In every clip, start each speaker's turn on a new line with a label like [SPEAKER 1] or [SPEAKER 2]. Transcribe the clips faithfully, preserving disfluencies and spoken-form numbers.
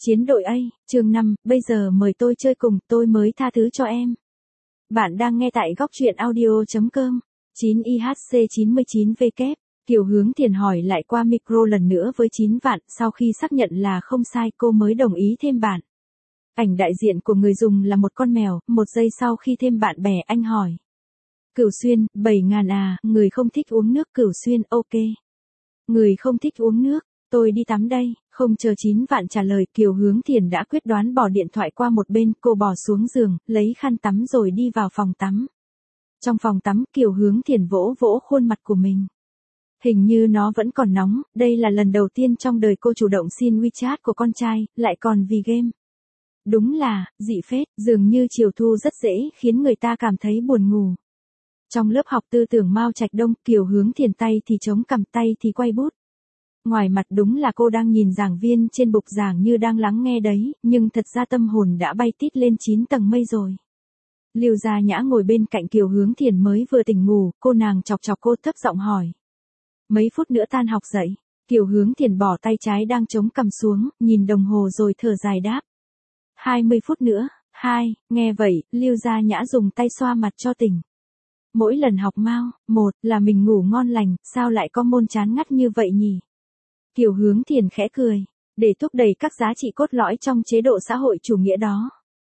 [SPEAKER 1] Chiến đội A, chương năm, bây giờ mời tôi chơi cùng, tôi mới tha thứ cho em. Bạn đang nghe tại góc truyện audio chấm com. chín i hát xê chín mươi chín W. Kiều Hướng Thiền hỏi lại qua micro lần nữa với chín vạn, sau khi xác nhận là không sai cô mới đồng ý thêm bạn. Ảnh đại diện của người dùng là một con mèo, một giây sau khi thêm bạn bè anh hỏi. Cửu Xuyên, bảy ngàn à, người không thích uống nước. Cửu Xuyên, ok. Người không thích uống nước, tôi đi tắm đây. Không chờ chín vạn trả lời, Kiều Hướng Thiền đã quyết đoán bỏ điện thoại qua một bên, cô bò xuống giường, lấy khăn tắm rồi đi vào phòng tắm. Trong phòng tắm, Kiều Hướng Thiền vỗ vỗ khuôn mặt của mình. Hình như nó vẫn còn nóng, đây là lần đầu tiên trong đời cô chủ động xin WeChat của con trai, lại còn vì game. Đúng là, dị phết, dường như chiều thu rất dễ khiến người ta cảm thấy buồn ngủ. Trong lớp học tư tưởng Mao Trạch Đông, Kiều Hướng Thiền tay thì chống cằm, tay thì quay bút. Ngoài mặt đúng là cô đang nhìn giảng viên trên bục giảng như đang lắng nghe đấy, nhưng thật ra tâm hồn đã bay tít lên chín tầng mây rồi. Lưu Gia Nhã ngồi bên cạnh Kiều Hướng Thiền mới vừa tỉnh ngủ, cô nàng chọc chọc cô thấp giọng hỏi. Mấy phút nữa tan học dậy. Kiều Hướng Thiền bỏ tay trái đang chống cằm xuống, nhìn đồng hồ rồi thở dài đáp. hai mươi phút nữa, hai, nghe vậy, Lưu Gia Nhã dùng tay xoa mặt cho tỉnh. Mỗi lần học Mao, một, là mình ngủ ngon lành, sao lại có môn chán ngắt như vậy nhỉ? Kiều Hướng Thiền khẽ cười, để thúc đẩy các giá trị cốt lõi trong chế độ xã hội chủ nghĩa đó.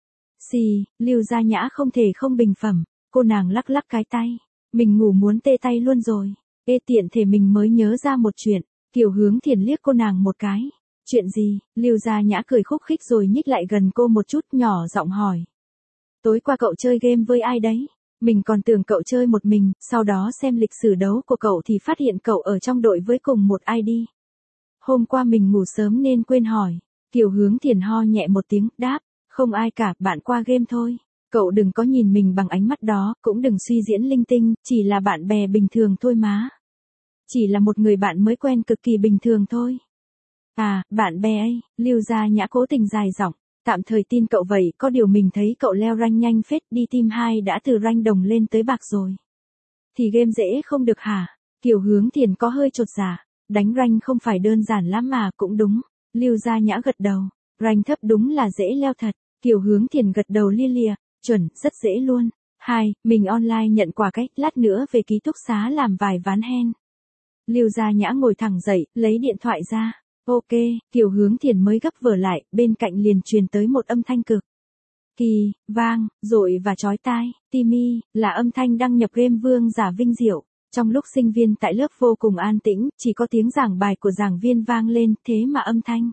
[SPEAKER 1] Xì, Lưu Gia Nhã không thể không bình phẩm, cô nàng lắc lắc cái tay, mình ngủ muốn tê tay luôn rồi. Ê tiện thể mình mới nhớ ra một chuyện, Kiều Hướng Thiền liếc cô nàng một cái. Chuyện gì? Lưu Gia Nhã cười khúc khích rồi nhích lại gần cô một chút, nhỏ giọng hỏi. Tối qua cậu chơi game với ai đấy? Mình còn tưởng cậu chơi một mình, sau đó xem lịch sử đấu của cậu thì phát hiện cậu ở trong đội với cùng một i đê. Hôm qua mình ngủ sớm nên quên hỏi. Kiều Hướng Thiền ho nhẹ một tiếng, đáp, không ai cả, bạn qua game thôi. Cậu đừng có nhìn mình bằng ánh mắt đó, cũng đừng suy diễn linh tinh, chỉ là bạn bè bình thường thôi má. Chỉ là một người bạn mới quen cực kỳ bình thường thôi. À, bạn bè ấy, Lưu Gia Nhã cố tình dài giọng, tạm thời tin cậu vậy, có điều mình thấy cậu leo rank nhanh phết, đi team hai đã từ rank đồng lên tới bạc rồi. Thì game dễ không được hả? Kiều Hướng Thiền có hơi chột dạ. Đánh rank không phải đơn giản lắm mà, cũng đúng. Lưu Gia Nhã gật đầu. Rank thấp đúng là dễ leo thật. Kiều Hướng Thiền gật đầu lia lịa. Chuẩn, rất dễ luôn. Hai, mình online nhận quà cách, lát nữa về ký túc xá làm vài ván hen. Lưu Gia Nhã ngồi thẳng dậy, lấy điện thoại ra. Ok, Kiều Hướng Thiền mới gấp vở lại, bên cạnh liền truyền tới một âm thanh cực kỳ vang, dội và chói tai. Timmy, là âm thanh đăng nhập game Vương Giả Vinh Diệu. Trong lúc sinh viên tại lớp vô cùng an tĩnh, chỉ có tiếng giảng bài của giảng viên vang lên, thế mà âm thanh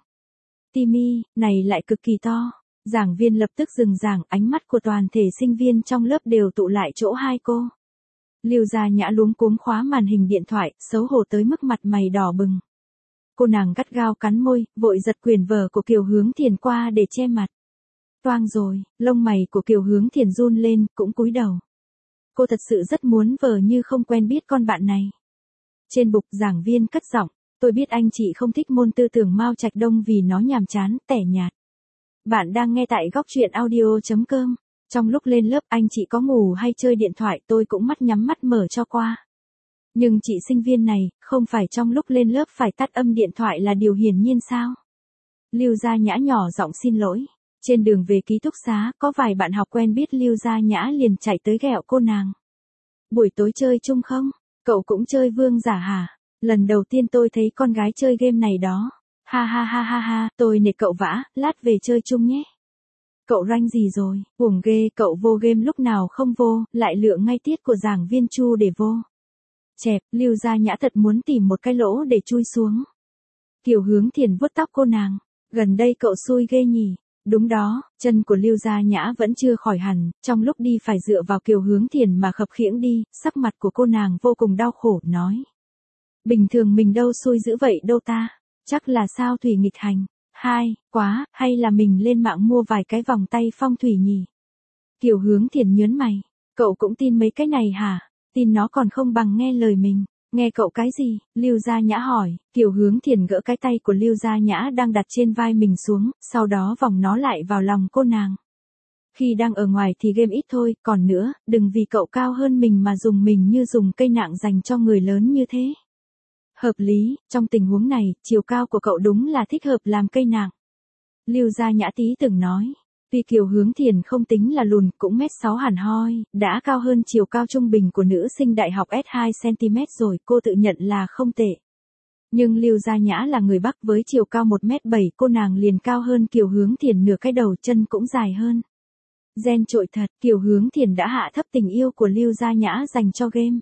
[SPEAKER 1] Timmy này lại cực kỳ to. Giảng viên lập tức dừng giảng, ánh mắt của toàn thể sinh viên trong lớp đều tụ lại chỗ hai cô. Lưu Gia Nhã luống cuống khóa màn hình điện thoại, xấu hổ tới mức mặt mày đỏ bừng. Cô nàng gắt gao cắn môi, vội giật quyển vở của Kiều Hướng Thiền qua để che mặt. Toang rồi, lông mày của Kiều Hướng Thiền run lên, cũng cúi đầu. Cô thật sự rất muốn vờ như không quen biết con bạn này. Trên bục giảng viên cất giọng, tôi biết anh chị không thích môn tư tưởng Mao Trạch Đông vì nó nhàm chán, tẻ nhạt. Bạn đang nghe tại góc truyện audio chấm com. Trong lúc lên lớp anh chị có ngủ hay chơi điện thoại tôi cũng mắt nhắm mắt mở cho qua. Nhưng chị sinh viên này, không phải trong lúc lên lớp phải tắt âm điện thoại là điều hiển nhiên sao? Lưu Gia Nhã nhỏ giọng xin lỗi. Trên đường về ký túc xá, có vài bạn học quen biết Lưu Gia Nhã liền chạy tới ghẹo cô nàng. Buổi tối chơi chung không? Cậu cũng chơi Vương Giả hả? Lần đầu tiên tôi thấy con gái chơi game này đó. Ha ha ha ha ha, tôi nể cậu vã, lát về chơi chung nhé. Cậu rank gì rồi? Uổng ghê, cậu vô game lúc nào không vô, lại lựa ngay tiết của giảng viên Chu để vô. Chẹp, Lưu Gia Nhã thật muốn tìm một cái lỗ để chui xuống. Kiều Hướng Thiền vuốt tóc cô nàng. Gần đây cậu xui ghê nhỉ? Đúng đó, chân của Lưu Gia Nhã vẫn chưa khỏi hẳn, trong lúc đi phải dựa vào Kiều Hướng Thiền mà khập khiễng đi, sắc mặt của cô nàng vô cùng đau khổ, nói. Bình thường mình đâu xui dữ vậy đâu ta, chắc là sao thủy nghịch hành. Hai, quá, hay là mình lên mạng mua vài cái vòng tay phong thủy nhỉ? Kiều Hướng Thiền nhớn mày, cậu cũng tin mấy cái này hả? Tin nó còn không bằng nghe lời mình. Nghe cậu cái gì? Lưu Gia Nhã hỏi. Kiều Hướng Thiền gỡ cái tay của Lưu Gia Nhã đang đặt trên vai mình xuống, sau đó vòng nó lại vào lòng cô nàng. Khi đang ở ngoài thì game ít thôi, còn nữa, đừng vì cậu cao hơn mình mà dùng mình như dùng cây nạng dành cho người lớn như thế. Hợp lý, trong tình huống này, chiều cao của cậu đúng là thích hợp làm cây nạng. Lưu Gia Nhã Tý từng nói. Tuy Kiều Hướng Thiền không tính là lùn, cũng mét sáu hẳn hoi, đã cao hơn chiều cao trung bình của nữ sinh đại học S hai xăng-ti-mét rồi, cô tự nhận là không tệ. Nhưng Lưu Gia Nhã là người Bắc với chiều cao một mét bảy, cô nàng liền cao hơn Kiều Hướng Thiền nửa cái đầu, chân cũng dài hơn. Gen trội thật, Kiều Hướng Thiền đã hạ thấp tình yêu của Lưu Gia Nhã dành cho game.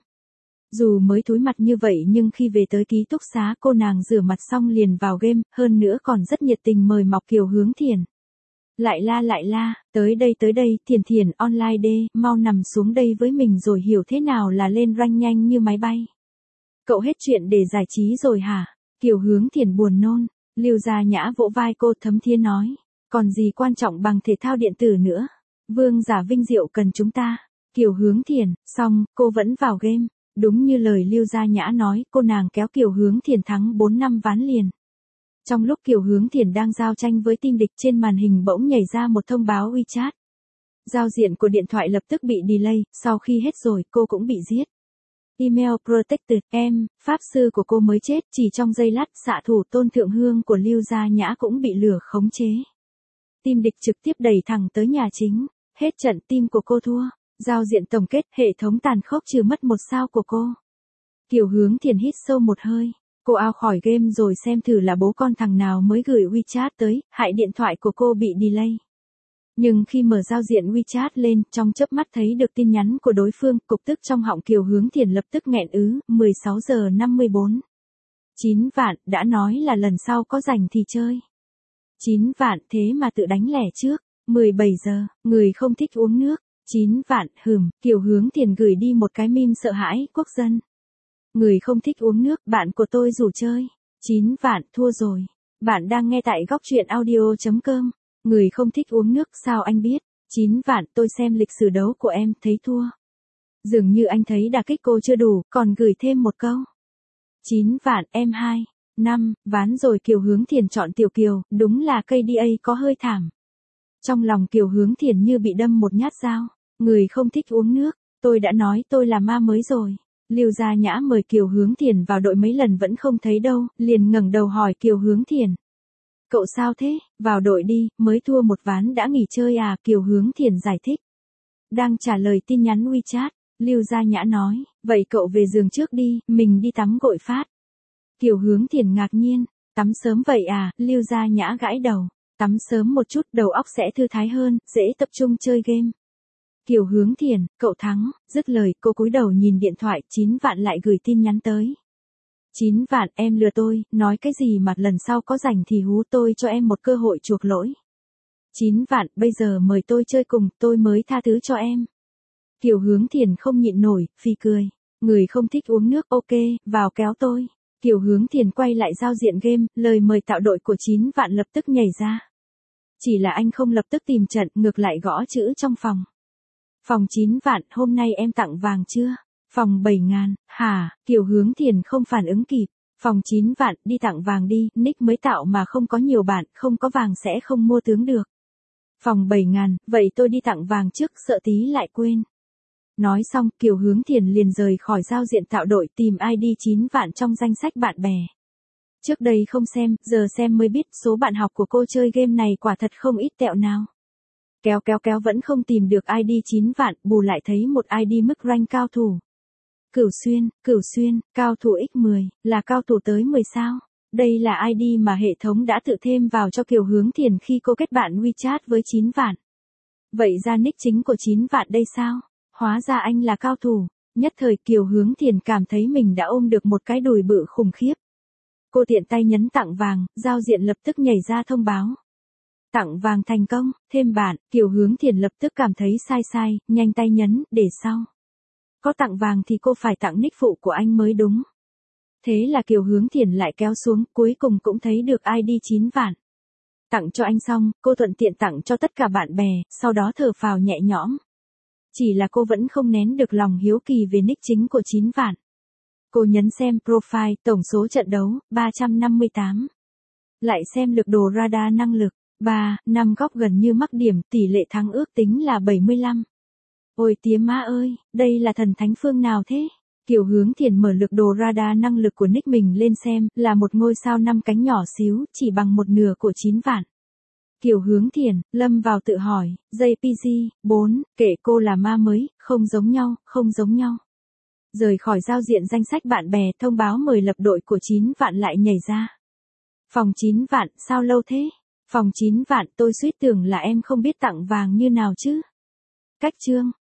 [SPEAKER 1] Dù mới thúi mặt như vậy nhưng khi về tới ký túc xá cô nàng rửa mặt xong liền vào game, hơn nữa còn rất nhiệt tình mời mọc Kiều Hướng Thiền. Lại la lại la, tới đây tới đây, Thiền Thiền online đê, mau nằm xuống đây với mình rồi hiểu thế nào là lên rank nhanh như máy bay. Cậu hết chuyện để giải trí rồi hả? Kiều Hướng Thiền buồn nôn. Lưu Gia Nhã vỗ vai cô thấm thía nói. Còn gì quan trọng bằng thể thao điện tử nữa. Vương giả vinh diệu cần chúng ta. Kiều Hướng Thiền, xong, cô vẫn vào game. Đúng như lời Lưu Gia Nhã nói, cô nàng kéo Kiều Hướng Thiền thắng bốn năm ván liền. Trong lúc Kiều Hướng Thiền đang giao tranh với team địch trên màn hình bỗng nhảy ra một thông báo WeChat. Giao diện của điện thoại lập tức bị delay, sau khi hết rồi cô cũng bị giết. Email protected, em, pháp sư của cô mới chết, chỉ trong giây lát, xạ thủ Tôn Thượng Hương của Lưu Gia Nhã cũng bị lửa khống chế. Team địch trực tiếp đẩy thẳng tới nhà chính, hết trận team của cô thua, giao diện tổng kết, hệ thống tàn khốc trừ mất một sao của cô. Kiều Hướng Thiền hít sâu một hơi, cô out khỏi game rồi xem thử là bố con thằng nào mới gửi WeChat tới, hại điện thoại của cô bị delay. Nhưng khi mở giao diện WeChat lên, trong chớp mắt thấy được tin nhắn của đối phương, cục tức trong họng Kiều Hướng Thiền lập tức nghẹn ứ, mười sáu giờ năm mươi bốn. chín vạn, đã nói là lần sau có rảnh thì chơi. chín vạn, thế mà tự đánh lẻ trước. mười bảy giờ, người không thích uống nước. chín vạn, hừm, Kiều Hướng Thiền gửi đi một cái meme sợ hãi, quốc dân. Người không thích uống nước, bạn của tôi rủ chơi. chín vạn, thua rồi. Bạn đang nghe tại góc truyện audio chấm com. Người không thích uống nước, sao anh biết? chín vạn, tôi xem lịch sử đấu của em, thấy thua. Dường như anh thấy đả kích cô chưa đủ, còn gửi thêm một câu. chín vạn, em hai, năm, ván rồi. Kiều Hướng Thiền chọn Tiểu Kiều, đúng là ca đê a có hơi thảm. Trong lòng Kiều Hướng Thiền như bị đâm một nhát dao. Người không thích uống nước, tôi đã nói tôi là ma mới rồi. Lưu Gia Nhã mời Kiều Hướng Thiền vào đội mấy lần vẫn không thấy đâu, liền ngẩng đầu hỏi Kiều Hướng Thiền. Cậu sao thế, vào đội đi, mới thua một ván đã nghỉ chơi à? Kiều Hướng Thiền giải thích. Đang trả lời tin nhắn WeChat, Lưu Gia Nhã nói, vậy cậu về giường trước đi, mình đi tắm gội phát. Kiều Hướng Thiền ngạc nhiên, tắm sớm vậy à? Lưu Gia Nhã gãi đầu, tắm sớm một chút đầu óc sẽ thư thái hơn, dễ tập trung chơi game. Kiều Hướng Thiền, cậu thắng, dứt lời cô cúi đầu nhìn điện thoại, chín vạn lại gửi tin nhắn tới. chín vạn, em lừa tôi, nói cái gì mà lần sau có rảnh thì hú tôi cho em một cơ hội chuộc lỗi. chín vạn, bây giờ mời tôi chơi cùng, tôi mới tha thứ cho em. Kiều Hướng Thiền không nhịn nổi, phì cười. Người không thích uống nước, ok, vào kéo tôi. Kiều Hướng Thiền quay lại giao diện game, lời mời tạo đội của chín vạn lập tức nhảy ra. Chỉ là anh không lập tức tìm trận, ngược lại gõ chữ trong phòng. Phòng chín vạn, hôm nay em tặng vàng chưa? Phòng bảy ngàn, hả? Kiều Hướng Thiền không phản ứng kịp. Phòng chín vạn, đi tặng vàng đi, nick mới tạo mà không có nhiều bạn, không có vàng sẽ không mua tướng được. Phòng bảy ngàn, vậy tôi đi tặng vàng trước, sợ tí lại quên. Nói xong, Kiều Hướng Thiền liền rời khỏi giao diện tạo đội tìm i đê chín vạn trong danh sách bạn bè. Trước đây không xem, giờ xem mới biết số bạn học của cô chơi game này quả thật không ít tẹo nào. Kéo kéo kéo vẫn không tìm được i đê chín vạn, bù lại thấy một i đê mức rank cao thủ. Cửu Xuyên, Cửu Xuyên, cao thủ nhân mười, là cao thủ tới mười sao. Đây là i đê mà hệ thống đã tự thêm vào cho Kiều Hướng Thiền khi cô kết bạn WeChat với chín vạn. Vậy ra nick chính của chín vạn đây sao? Hóa ra anh là cao thủ. Nhất thời Kiều Hướng Thiền cảm thấy mình đã ôm được một cái đùi bự khủng khiếp. Cô tiện tay nhấn tặng vàng, giao diện lập tức nhảy ra thông báo. Tặng vàng thành công, thêm bạn. Kiều Hướng Thiền lập tức cảm thấy sai sai, nhanh tay nhấn, để sau. Có tặng vàng thì cô phải tặng nick phụ của anh mới đúng. Thế là Kiều Hướng Thiền lại kéo xuống, cuối cùng cũng thấy được i đê chín vạn. Tặng cho anh xong, cô thuận tiện tặng cho tất cả bạn bè, sau đó thở phào nhẹ nhõm. Chỉ là cô vẫn không nén được lòng hiếu kỳ về nick chính của chín vạn. Cô nhấn xem profile, tổng số trận đấu, ba trăm năm mươi tám. Lại xem lược đồ radar năng lực, ba, năm góc gần như mắc điểm, tỷ lệ thắng ước tính là bảy mươi lăm. Ôi tía má ơi, đây là thần thánh phương nào thế? Kiều Hướng Thiền mở lược đồ radar năng lực của nick mình lên xem, là một ngôi sao năm cánh nhỏ xíu, chỉ bằng một nửa của chín vạn. Kiều Hướng Thiền, lâm vào tự hỏi, gi pê giê, bốn, kể cô là ma mới, không giống nhau, không giống nhau. Rời khỏi giao diện danh sách bạn bè, thông báo mời lập đội của chín vạn lại nhảy ra. Phòng chín vạn, sao lâu thế? Phòng chín vạn, tôi suýt tưởng là em không biết tặng vàng như nào chứ. Cách chương.